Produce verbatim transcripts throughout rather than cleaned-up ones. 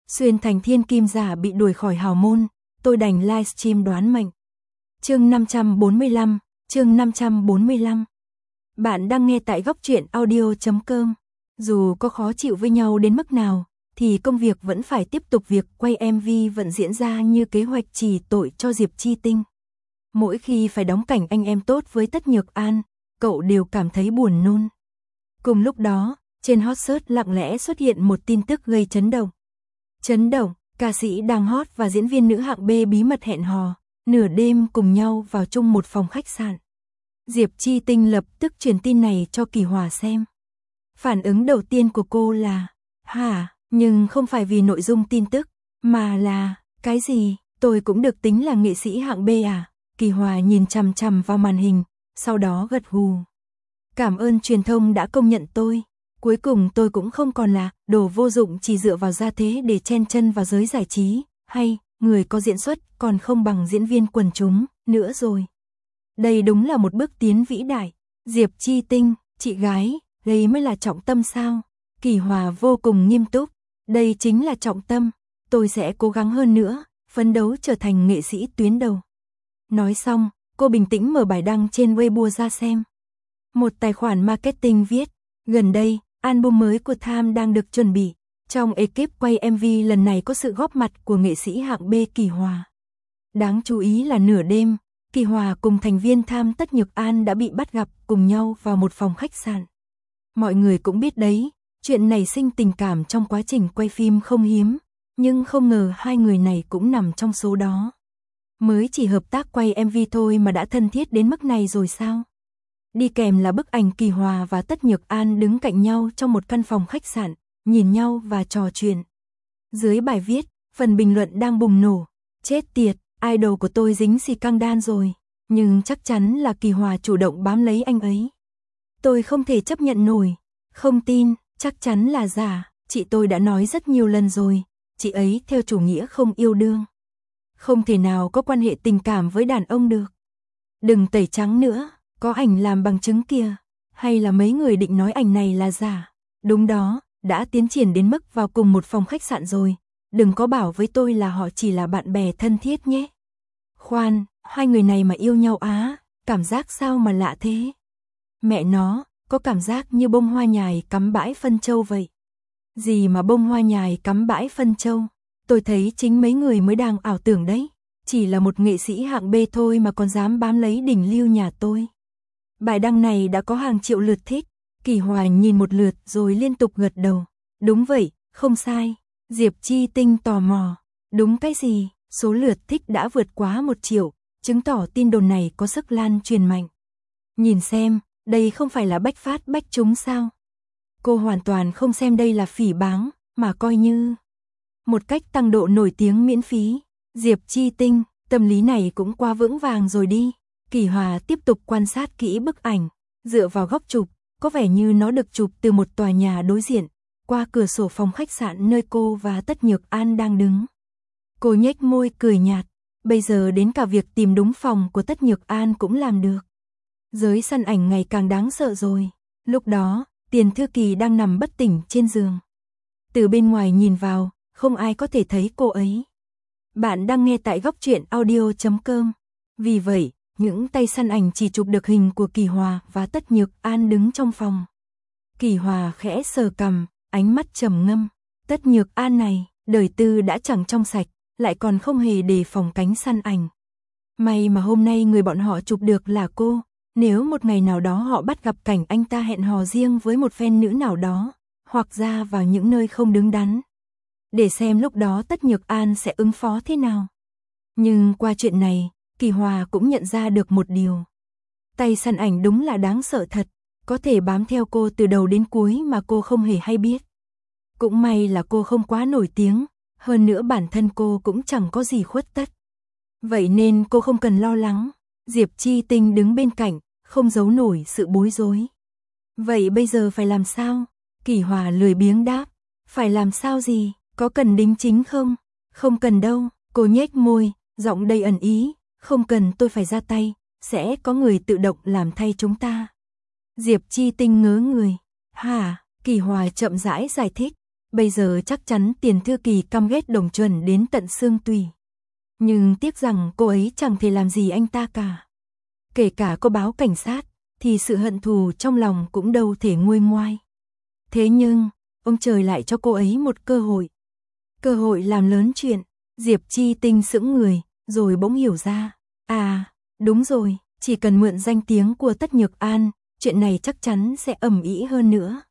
Xuyên thành thiên kim giả bị đuổi khỏi hào môn, tôi đành livestream đoán mệnh. Chương năm trăm bốn mươi lăm, chương năm trăm bốn mươi lăm. Bạn đang nghe tại góc truyện audio chấm com. Dù có khó chịu với nhau đến mức nào, thì công việc vẫn phải tiếp tục, việc quay em vê vẫn diễn ra như kế hoạch, chỉ tội cho Diệp Chi Tinh. Mỗi khi phải đóng cảnh anh em tốt với Tất Nhược An, cậu đều cảm thấy buồn nôn. Cùng lúc đó, trên hot search lặng lẽ xuất hiện một tin tức gây chấn động. Chấn động, ca sĩ đang hot và diễn viên nữ hạng B bí mật hẹn hò, nửa đêm cùng nhau vào chung một phòng khách sạn. Diệp Chi Tinh lập tức truyền tin này cho Kỳ Hòa xem. Phản ứng đầu tiên của cô là, hả, nhưng không phải vì nội dung tin tức, mà là, cái gì, tôi cũng được tính là nghệ sĩ hạng B à? Kỳ Hòa nhìn chằm chằm vào màn hình, sau đó gật gù. Cảm ơn truyền thông đã công nhận tôi. Cuối cùng tôi cũng không còn là đồ vô dụng chỉ dựa vào gia thế để chen chân vào giới giải trí, hay người có diễn xuất còn không bằng diễn viên quần chúng nữa rồi. Đây đúng là một bước tiến vĩ đại. Diệp Chi Tinh, chị gái, đây mới là trọng tâm sao? Kỳ Hòa vô cùng nghiêm túc. Đây chính là trọng tâm. Tôi sẽ cố gắng hơn nữa, phấn đấu trở thành nghệ sĩ tuyến đầu. Nói xong, cô bình tĩnh mở bài đăng trên Weibo ra xem. Một tài khoản marketing viết, gần đây, album mới của Tham đang được chuẩn bị. Trong ekip quay em vê lần này có sự góp mặt của nghệ sĩ hạng B Kỳ Hòa. Đáng chú ý là nửa đêm, Kỳ Hòa cùng thành viên Tham Tất Nhược An đã bị bắt gặp cùng nhau vào một phòng khách sạn. Mọi người cũng biết đấy, chuyện nảy sinh tình cảm trong quá trình quay phim không hiếm, nhưng không ngờ hai người này cũng nằm trong số đó. Mới chỉ hợp tác quay em vê thôi mà đã thân thiết đến mức này rồi sao? Đi kèm là bức ảnh Kỳ Hòa và Tất Nhược An đứng cạnh nhau trong một căn phòng khách sạn, nhìn nhau và trò chuyện. Dưới bài viết, phần bình luận đang bùng nổ. Chết tiệt, idol của tôi dính xì căng đan rồi. Nhưng chắc chắn là Kỳ Hòa chủ động bám lấy anh ấy. Tôi không thể chấp nhận nổi. Không tin, chắc chắn là giả. Chị tôi đã nói rất nhiều lần rồi. Chị ấy theo chủ nghĩa không yêu đương. Không thể nào có quan hệ tình cảm với đàn ông được. Đừng tẩy trắng nữa. Có ảnh làm bằng chứng kìa, hay là mấy người định nói ảnh này là giả? Đúng đó, đã tiến triển đến mức vào cùng một phòng khách sạn rồi, đừng có bảo với tôi là họ chỉ là bạn bè thân thiết nhé. Khoan, hai người này mà yêu nhau á, cảm giác sao mà lạ thế? Mẹ nó, có cảm giác như bông hoa nhài cắm bãi phân châu vậy. Gì mà bông hoa nhài cắm bãi phân châu? Tôi thấy chính mấy người mới đang ảo tưởng đấy, chỉ là một nghệ sĩ hạng B thôi mà còn dám bám lấy đỉnh lưu nhà tôi. Bài đăng này đã có hàng triệu lượt thích. Kỳ Hòa nhìn một lượt rồi liên tục gật đầu. Đúng vậy, không sai. Diệp Chi Tinh tò mò. Đúng cái gì? Số lượt thích đã vượt quá một triệu, chứng tỏ tin đồn này có sức lan truyền mạnh. Nhìn xem, đây không phải là bách phát bách trúng sao? Cô hoàn toàn không xem đây là phỉ báng, mà coi như một cách tăng độ nổi tiếng miễn phí. Diệp Chi Tinh, tâm lý này cũng quá vững vàng rồi đi. Kỳ Hòa tiếp tục quan sát kỹ bức ảnh, dựa vào góc chụp, có vẻ như nó được chụp từ một tòa nhà đối diện, qua cửa sổ phòng khách sạn nơi cô và Tất Nhược An đang đứng. Cô nhếch môi cười nhạt, bây giờ đến cả việc tìm đúng phòng của Tất Nhược An cũng làm được. Giới săn ảnh ngày càng đáng sợ rồi. Lúc đó, Tiền Thư Kỳ đang nằm bất tỉnh trên giường. Từ bên ngoài nhìn vào, không ai có thể thấy cô ấy. Bạn đang nghe tại góc truyện audio chấm com. Vì vậy, những tay săn ảnh chỉ chụp được hình của Kỳ Hòa và Tất Nhược An đứng trong phòng. Kỳ Hòa khẽ sờ cằm, ánh mắt trầm ngâm. Tất Nhược An này, đời tư đã chẳng trong sạch, lại còn không hề đề phòng cánh săn ảnh. May mà hôm nay người bọn họ chụp được là cô, nếu một ngày nào đó họ bắt gặp cảnh anh ta hẹn hò riêng với một fan nữ nào đó, hoặc ra vào những nơi không đứng đắn. Để xem lúc đó Tất Nhược An sẽ ứng phó thế nào. Nhưng qua chuyện này, Kỳ Hòa cũng nhận ra được một điều. Tay săn ảnh đúng là đáng sợ thật, có thể bám theo cô từ đầu đến cuối mà cô không hề hay biết. Cũng may là cô không quá nổi tiếng, hơn nữa bản thân cô cũng chẳng có gì khuất tất. Vậy nên cô không cần lo lắng. Diệp Chi Tinh đứng bên cạnh, không giấu nổi sự bối rối. Vậy bây giờ phải làm sao? Kỳ Hòa lười biếng đáp. Phải làm sao gì? Có cần đính chính không? Không cần đâu. Cô nhếch môi, giọng đầy ẩn ý. Không cần tôi phải ra tay, sẽ có người tự động làm thay chúng ta. Diệp Chi Tinh ngớ người. Hả? Kỳ Hòa chậm rãi giải thích. bây giờ chắc chắn Tiền Thư Kỳ căm ghét Đồng Chuẩn đến tận xương tủy. Nhưng tiếc rằng cô ấy chẳng thể làm gì anh ta cả. Kể cả có báo cảnh sát, thì sự hận thù trong lòng cũng đâu thể nguôi ngoai. Thế nhưng, ông trời lại cho cô ấy một cơ hội. Cơ hội làm lớn chuyện. Diệp Chi Tinh sững người, rồi bỗng hiểu ra. À, đúng rồi, chỉ cần mượn danh tiếng của Tất Nhược An, chuyện này chắc chắn sẽ ầm ĩ hơn nữa.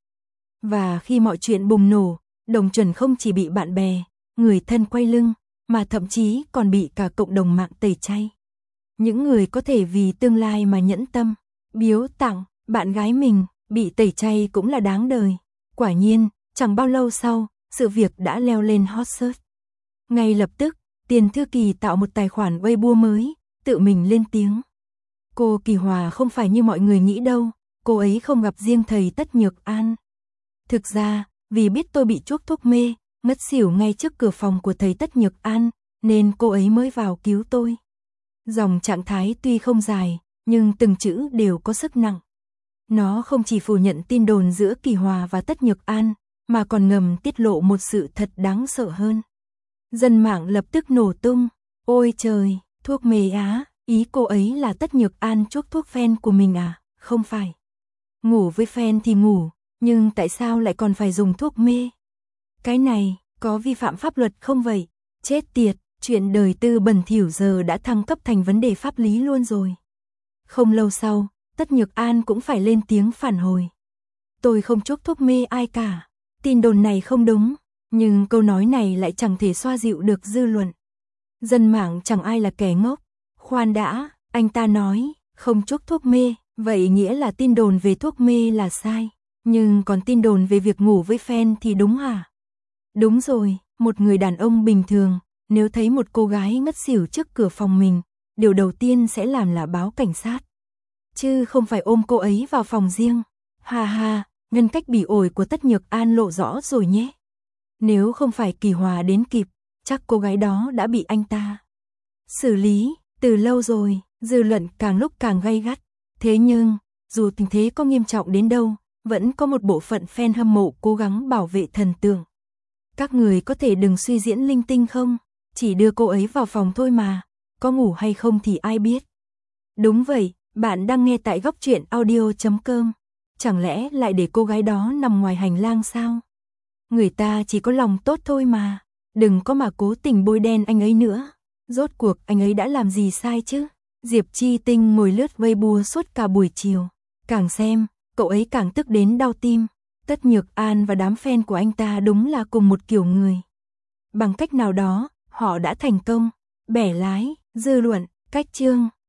Và khi mọi chuyện bùng nổ, Đồng Chuẩn không chỉ bị bạn bè, người thân quay lưng, mà thậm chí còn bị cả cộng đồng mạng tẩy chay. Những người có thể vì tương lai mà nhẫn tâm, biếu tặng, bạn gái mình, bị tẩy chay cũng là đáng đời. Quả nhiên, chẳng bao lâu sau, sự việc đã leo lên hot search. Ngay lập tức, Tiền Thư Kỳ tạo một tài khoản Weibo mới, tự mình lên tiếng. Cô Kỳ Hòa không phải như mọi người nghĩ đâu, cô ấy không gặp riêng thầy Tất Nhược An. Thực ra, vì biết tôi bị chuốc thuốc mê, ngất xỉu ngay trước cửa phòng của thầy Tất Nhược An, nên cô ấy mới vào cứu tôi. Dòng trạng thái tuy không dài, nhưng từng chữ đều có sức nặng. Nó không chỉ phủ nhận tin đồn giữa Kỳ Hòa và Tất Nhược An, mà còn ngầm tiết lộ một sự thật đáng sợ hơn. Dân mạng lập tức nổ tung. Ôi trời, thuốc mê á, ý cô ấy là Tất Nhược An chuốc thuốc phen của mình à? Không phải. Ngủ với phen thì ngủ, nhưng tại sao lại còn phải dùng thuốc mê? Cái này, có vi phạm pháp luật không vậy? Chết tiệt, chuyện đời tư bẩn thỉu giờ đã thăng cấp thành vấn đề pháp lý luôn rồi. Không lâu sau, Tất Nhược An cũng phải lên tiếng phản hồi. Tôi không chuốc thuốc mê ai cả. Tin đồn này không đúng, nhưng câu nói này lại chẳng thể xoa dịu được dư luận. Dân mạng chẳng ai là kẻ ngốc. Khoan đã, anh ta nói, không chuốc thuốc mê, vậy nghĩa là tin đồn về thuốc mê là sai. Nhưng còn tin đồn về việc ngủ với fan thì đúng hả? Đúng rồi, một người đàn ông bình thường, nếu thấy một cô gái ngất xỉu trước cửa phòng mình, điều đầu tiên sẽ làm là báo cảnh sát. Chứ không phải ôm cô ấy vào phòng riêng. Ha ha, nhân cách bỉ ổi của Tất Nhược An lộ rõ rồi nhé. Nếu không phải Kỳ Hòa đến kịp, chắc cô gái đó đã bị anh ta xử lý từ lâu rồi. Dư luận càng lúc càng gay gắt. Thế nhưng, dù tình thế có nghiêm trọng đến đâu, vẫn có một bộ phận fan hâm mộ cố gắng bảo vệ thần tượng. Các người có thể đừng suy diễn linh tinh không? Chỉ đưa cô ấy vào phòng thôi mà. Có ngủ hay không thì ai biết. Đúng vậy, bạn đang nghe tại góc truyện audio chấm com. Chẳng lẽ lại để cô gái đó nằm ngoài hành lang sao? Người ta chỉ có lòng tốt thôi mà. Đừng có mà cố tình bôi đen anh ấy nữa. Rốt cuộc anh ấy đã làm gì sai chứ? Diệp Chi Tinh ngồi lướt Weibo suốt cả buổi chiều. Càng xem, cậu ấy càng tức đến đau tim. Tất Nhược An và đám fan của anh ta đúng là cùng một kiểu người. Bằng cách nào đó, họ đã thành công bẻ lái dư luận. Cách chương